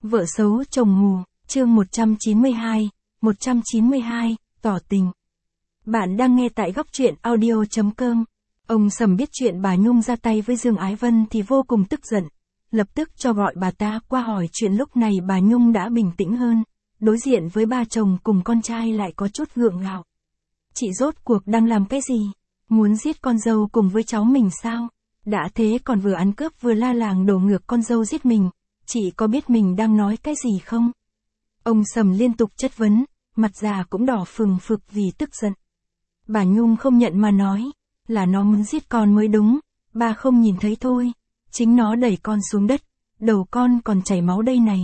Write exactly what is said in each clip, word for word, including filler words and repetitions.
Vợ xấu chồng mù, chương một trăm chín mươi hai, một trăm chín mươi hai, tỏ tình. Bạn đang nghe tại góc truyện audio chấm com. Ông Sầm biết chuyện bà Nhung ra tay với Dương Ái Vân thì vô cùng tức giận. Lập tức cho gọi bà ta qua hỏi chuyện. Lúc này bà Nhung đã bình tĩnh hơn. Đối diện với ba chồng cùng con trai lại có chút gượng gạo. Chị rốt cuộc đang làm cái gì? Muốn giết con dâu cùng với cháu mình sao? Đã thế còn vừa ăn cướp vừa la làng đổ ngược con dâu giết mình. Chị có biết mình đang nói cái gì không? Ông Sầm liên tục chất vấn, mặt già cũng đỏ phừng phực vì tức giận. Bà Nhung không nhận mà nói, là nó muốn giết con mới đúng, bà không nhìn thấy thôi. Chính nó đẩy con xuống đất, đầu con còn chảy máu đây này.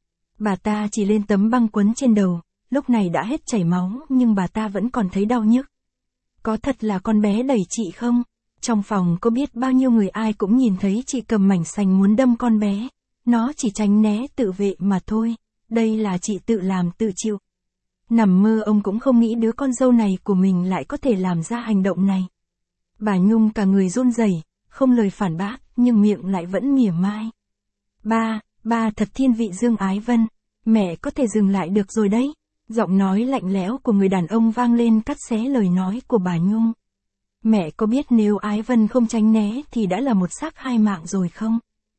Bà ta chỉ lên tấm băng quấn trên đầu, lúc này đã hết chảy máu nhưng bà ta vẫn còn thấy đau nhức. Có thật là con bé đẩy chị không? Trong phòng có biết bao nhiêu người ai cũng nhìn thấy chị cầm mảnh sành muốn đâm con bé. Nó chỉ tránh né tự vệ mà thôi, đây là chị tự làm tự chịu. Nằm mơ ông cũng không nghĩ đứa con dâu này của mình lại có thể làm ra hành động này. Bà Nhung cả người run rẩy, không lời phản bác, nhưng miệng lại vẫn mỉa mai. Ba, ba thật thiên vị Dương Ái Vân, mẹ có thể dừng lại được rồi đấy. Giọng nói lạnh lẽo của người đàn ông vang lên cắt xé lời nói của bà Nhung. Mẹ có biết nếu Ái Vân không tránh né thì đã là một xác hai mạng rồi không?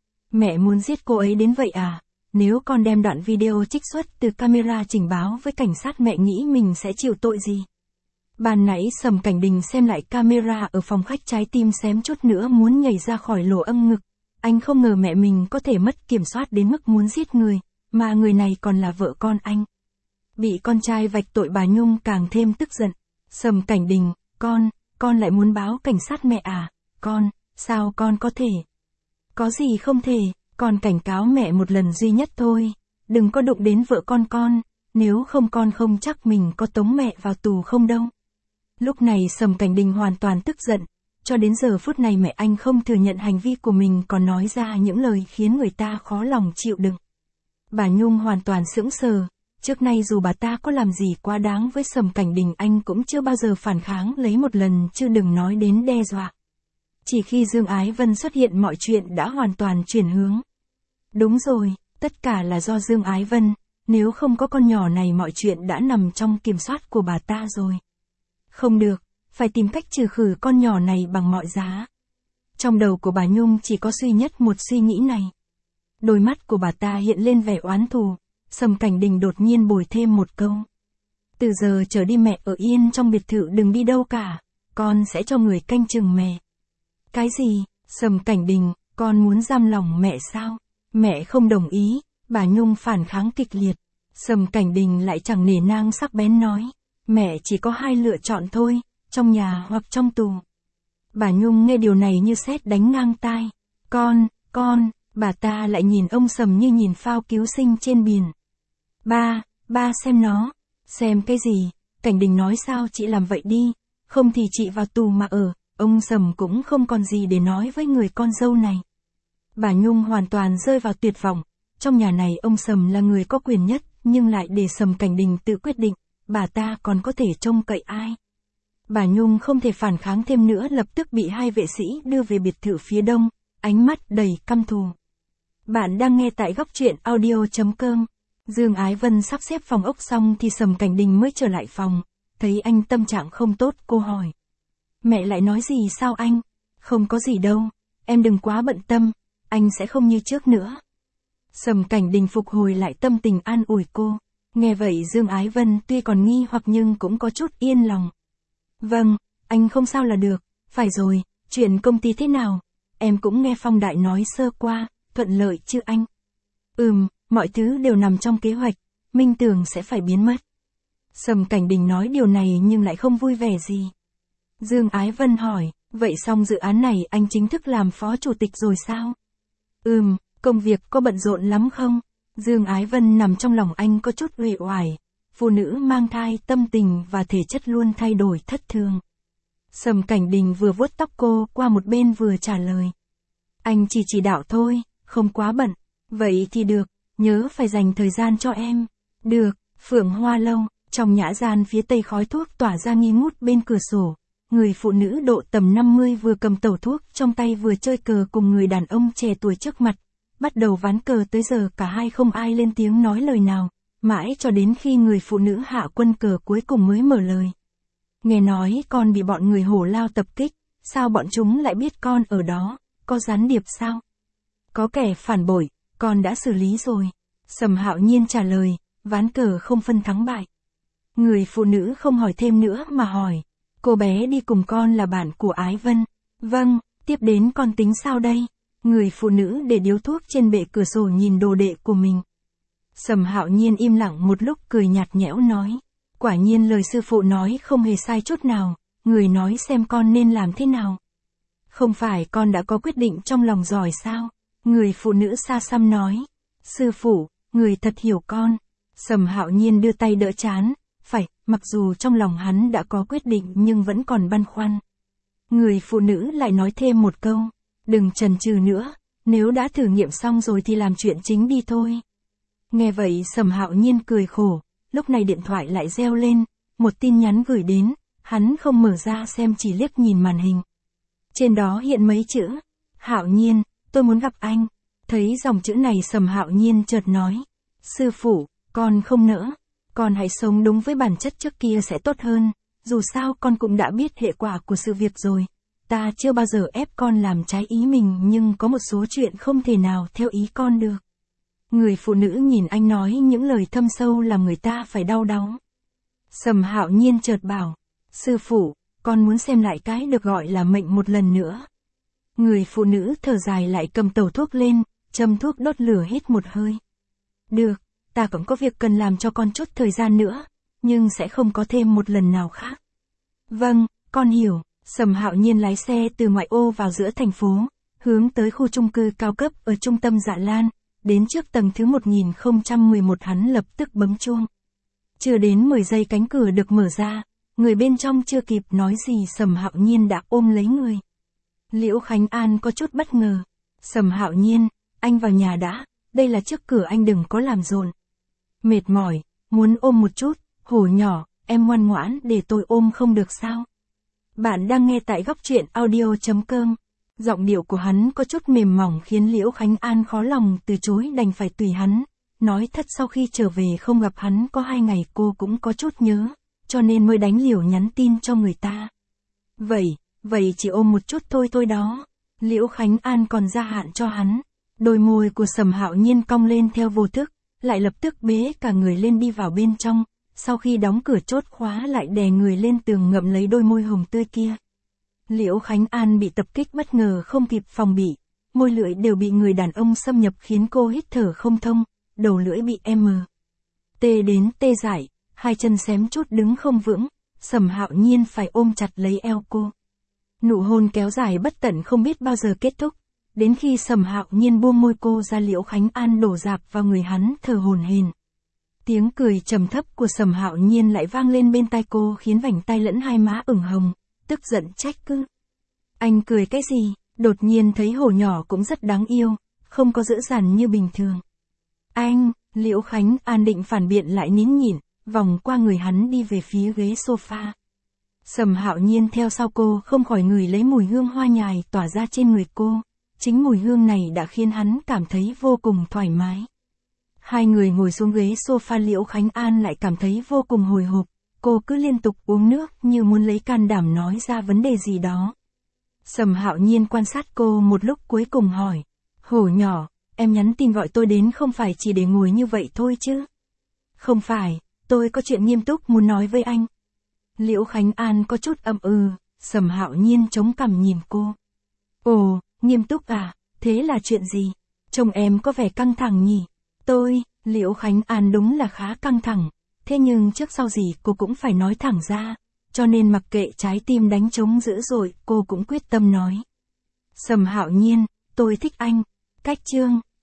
Mẹ muốn giết cô ấy đến vậy à? Nếu con đem đoạn video trích xuất từ camera trình báo với cảnh sát mẹ nghĩ mình sẽ chịu tội gì? Ban nãy Sầm Cảnh Đình xem lại camera ở phòng khách trái tim xém chút nữa muốn nhảy ra khỏi lỗ âm ngực. Anh không ngờ mẹ mình có thể mất kiểm soát đến mức muốn giết người, mà người này còn là vợ con anh. Bị con trai vạch tội bà Nhung càng thêm tức giận. Sầm Cảnh Đình, con, con lại muốn báo cảnh sát mẹ à? Con, sao con có thể? Có gì không thể, con cảnh cáo mẹ một lần duy nhất thôi, đừng có đụng đến vợ con con, nếu không con không chắc mình có tống mẹ vào tù không đâu. Lúc này Sầm Cảnh Đình hoàn toàn tức giận, cho đến giờ phút này mẹ anh không thừa nhận hành vi của mình còn nói ra những lời khiến người ta khó lòng chịu đựng. Bà Nhung hoàn toàn sững sờ, trước nay dù bà ta có làm gì quá đáng với Sầm Cảnh Đình anh cũng chưa bao giờ phản kháng lấy một lần chứ đừng nói đến đe dọa. Chỉ khi Dương Ái Vân xuất hiện mọi chuyện đã hoàn toàn chuyển hướng. Đúng rồi, tất cả là do Dương Ái Vân, nếu không có con nhỏ này mọi chuyện đã nằm trong kiểm soát của bà ta rồi. Không được, phải tìm cách trừ khử con nhỏ này bằng mọi giá. Trong đầu của bà Nhung chỉ có duy nhất một suy nghĩ này. Đôi mắt của bà ta hiện lên vẻ oán thù, Sầm Cảnh Đình đột nhiên bồi thêm một câu. Từ giờ trở đi mẹ ở yên trong biệt thự đừng đi đâu cả, con sẽ cho người canh chừng mẹ. Cái gì? Sầm Cảnh Đình, con muốn giam lòng mẹ sao? Mẹ không đồng ý, bà Nhung phản kháng kịch liệt. Sầm Cảnh Đình lại chẳng nể nang sắc bén nói, mẹ chỉ có hai lựa chọn thôi, trong nhà hoặc trong tù. Bà Nhung nghe điều này như sét đánh ngang tai. Con, con, bà ta lại nhìn ông Sầm như nhìn phao cứu sinh trên biển. Ba, ba xem nó. Xem cái gì? Cảnh Đình nói sao chị làm vậy đi, không thì chị vào tù mà ở. Ông Sầm cũng không còn gì để nói với người con dâu này. Bà Nhung hoàn toàn rơi vào tuyệt vọng. Trong nhà này ông Sầm là người có quyền nhất, nhưng lại để Sầm Cảnh Đình tự quyết định, bà ta còn có thể trông cậy ai? Bà Nhung không thể phản kháng thêm nữa, lập tức bị hai vệ sĩ đưa về biệt thự phía đông, ánh mắt đầy căm thù. Bạn đang nghe tại góc truyện audio chấm com. Dương Ái Vân sắp xếp phòng ốc xong thì Sầm Cảnh Đình mới trở lại phòng, thấy anh tâm trạng không tốt, cô hỏi. Mẹ lại nói gì sao anh? Không có gì đâu, em đừng quá bận tâm, anh sẽ không như trước nữa. Sầm Cảnh Đình phục hồi lại tâm tình an ủi cô. Nghe vậy Dương Ái Vân tuy còn nghi hoặc nhưng cũng có chút yên lòng. Vâng, anh không sao là được. Phải rồi, chuyện công ty thế nào? Em cũng nghe Phong Đại nói sơ qua, thuận lợi chứ anh? Ừm, mọi thứ đều nằm trong kế hoạch, Minh Tường sẽ phải biến mất. Sầm Cảnh Đình nói điều này nhưng lại không vui vẻ gì. Dương Ái Vân hỏi, vậy xong dự án này anh chính thức làm phó chủ tịch rồi sao? Ừm, công việc có bận rộn lắm không? Dương Ái Vân nằm trong lòng anh có chút uể oải. Phụ nữ mang thai tâm tình và thể chất luôn thay đổi thất thường. Sầm Cảnh Đình vừa vuốt tóc cô qua một bên vừa trả lời. Anh chỉ chỉ đạo thôi, không quá bận. Vậy thì được, nhớ phải dành thời gian cho em. Được, Phượng Hoa Lâu, trong nhã gian phía tây khói thuốc tỏa ra nghi ngút bên cửa sổ. Người phụ nữ độ tầm năm mươi vừa cầm tẩu thuốc trong tay vừa chơi cờ cùng người đàn ông trẻ tuổi trước mặt. bắt đầu ván cờ tới giờ cả hai không ai lên tiếng nói lời nào, mãi cho đến khi người phụ nữ hạ quân cờ cuối cùng mới mở lời. Nghe nói con bị bọn người Hổ Lao tập kích, sao bọn chúng lại biết con ở đó, có gián điệp sao? Có kẻ phản bội, con đã xử lý rồi. Sầm Hạo Nhiên trả lời, ván cờ không phân thắng bại. Người phụ nữ không hỏi thêm nữa mà hỏi, cô bé đi cùng con là bạn của Ái Vân. Vâng, tiếp đến con tính sao đây? Người phụ nữ để điếu thuốc trên bệ cửa sổ nhìn đồ đệ của mình. Sầm Hạo Nhiên im lặng một lúc cười nhạt nhẽo nói, quả nhiên lời sư phụ nói không hề sai chút nào, người nói xem con nên làm thế nào. Không phải con đã có quyết định trong lòng rồi sao? Người phụ nữ xa xăm nói, sư phụ, người thật hiểu con. Sầm Hạo Nhiên đưa tay đỡ trán, phải, mặc dù trong lòng hắn đã có quyết định nhưng vẫn còn băn khoăn. Người phụ nữ lại nói thêm một câu, đừng chần chừ nữa, nếu đã thử nghiệm xong rồi thì làm chuyện chính đi thôi. Nghe vậy Sầm Hạo Nhiên cười khổ, lúc này điện thoại lại reo lên, một tin nhắn gửi đến, hắn không mở ra xem chỉ liếc nhìn màn hình. Trên đó hiện mấy chữ, Hạo Nhiên, tôi muốn gặp anh. Thấy dòng chữ này Sầm Hạo Nhiên chợt nói, sư phụ, con không nỡ, con hãy sống đúng với bản chất trước kia sẽ tốt hơn, dù sao con cũng đã biết hệ quả của sự việc rồi. Ta chưa bao giờ ép con làm trái ý mình nhưng có một số chuyện không thể nào theo ý con được. Người phụ nữ nhìn anh nói những lời thâm sâu làm người ta phải đau đáu. Sầm Hạo Nhiên chợt bảo, sư phụ, con muốn xem lại cái được gọi là mệnh một lần nữa. Người phụ nữ thở dài lại cầm tẩu thuốc lên, châm thuốc đốt lửa hít một hơi. Được, ta cũng có việc cần làm cho con chút thời gian nữa, nhưng sẽ không có thêm một lần nào khác. Vâng, con hiểu. Sầm Hạo Nhiên lái xe từ ngoại ô vào giữa thành phố, hướng tới khu chung cư cao cấp ở trung tâm Dạ Lan, đến trước tầng thứ một nghìn không trăm mười một hắn lập tức bấm chuông. Chưa đến mười giây cánh cửa được mở ra, người bên trong chưa kịp nói gì Sầm Hạo Nhiên đã ôm lấy người. Liễu Khánh An có chút bất ngờ. Sầm Hạo Nhiên, anh vào nhà đã, đây là trước cửa anh đừng có làm rộn. Mệt mỏi, muốn ôm một chút, Hổ nhỏ, em ngoan ngoãn để tôi ôm không được sao? Bạn đang nghe tại góc truyện audio chấm com. Giọng điệu của hắn có chút mềm mỏng khiến Liễu Khánh An khó lòng từ chối đành phải tùy hắn. Nói thật sau khi trở về không gặp hắn có hai ngày cô cũng có chút nhớ, cho nên mới đánh liều nhắn tin cho người ta. Vậy, vậy chỉ ôm một chút thôi thôi đó. Liễu Khánh An còn gia hạn cho hắn. Đôi môi của Sầm Hạo Nhiên cong lên theo vô thức, lại lập tức bế cả người lên đi vào bên trong. Sau khi đóng cửa chốt khóa lại đè người lên tường ngậm lấy đôi môi hồng tươi kia. Liễu Khánh An bị tập kích bất ngờ không kịp phòng bị, môi lưỡi đều bị người đàn ông xâm nhập khiến cô hít thở không thông, đầu lưỡi bị m. Tê đến tê dại, hai chân xém chút đứng không vững, Sầm Hạo Nhiên phải ôm chặt lấy eo cô. Nụ hôn kéo dài bất tận không biết bao giờ kết thúc, đến khi Sầm Hạo Nhiên buông môi cô ra Liễu Khánh An đổ dạp vào người hắn thở hổn hển. Tiếng cười trầm thấp của Sầm Hạo Nhiên lại vang lên bên tai cô khiến vành tai lẫn hai má ửng hồng, tức giận trách cứ. Anh cười cái gì? Đột nhiên thấy Hổ nhỏ cũng rất đáng yêu, không có dữ dằn như bình thường. Anh, Liễu Khánh An định phản biện lại nín nhịn, vòng qua người hắn đi về phía ghế sofa. Sầm Hạo Nhiên theo sau cô không khỏi ngửi lấy mùi hương hoa nhài tỏa ra trên người cô, chính mùi hương này đã khiến hắn cảm thấy vô cùng thoải mái. Hai người ngồi xuống ghế sofa Liễu Khánh An lại cảm thấy vô cùng hồi hộp, cô cứ liên tục uống nước như muốn lấy can đảm nói ra vấn đề gì đó. Sầm Hạo Nhiên quan sát cô một lúc cuối cùng hỏi, Hổ nhỏ, em nhắn tin gọi tôi đến không phải chỉ để ngồi như vậy thôi chứ? Không phải, tôi có chuyện nghiêm túc muốn nói với anh. Liễu Khánh An có chút ậm ừ, Sầm Hạo Nhiên chống cằm nhìn cô. Ồ, nghiêm túc à, thế là chuyện gì? Trông em có vẻ căng thẳng nhỉ? Tôi, Liễu Khánh An đúng là khá căng thẳng, thế nhưng trước sau gì cô cũng phải nói thẳng ra, cho nên mặc kệ trái tim đánh trống dữ dội, cô cũng quyết tâm nói. Sầm Hạo Nhiên, tôi thích anh. Cách chương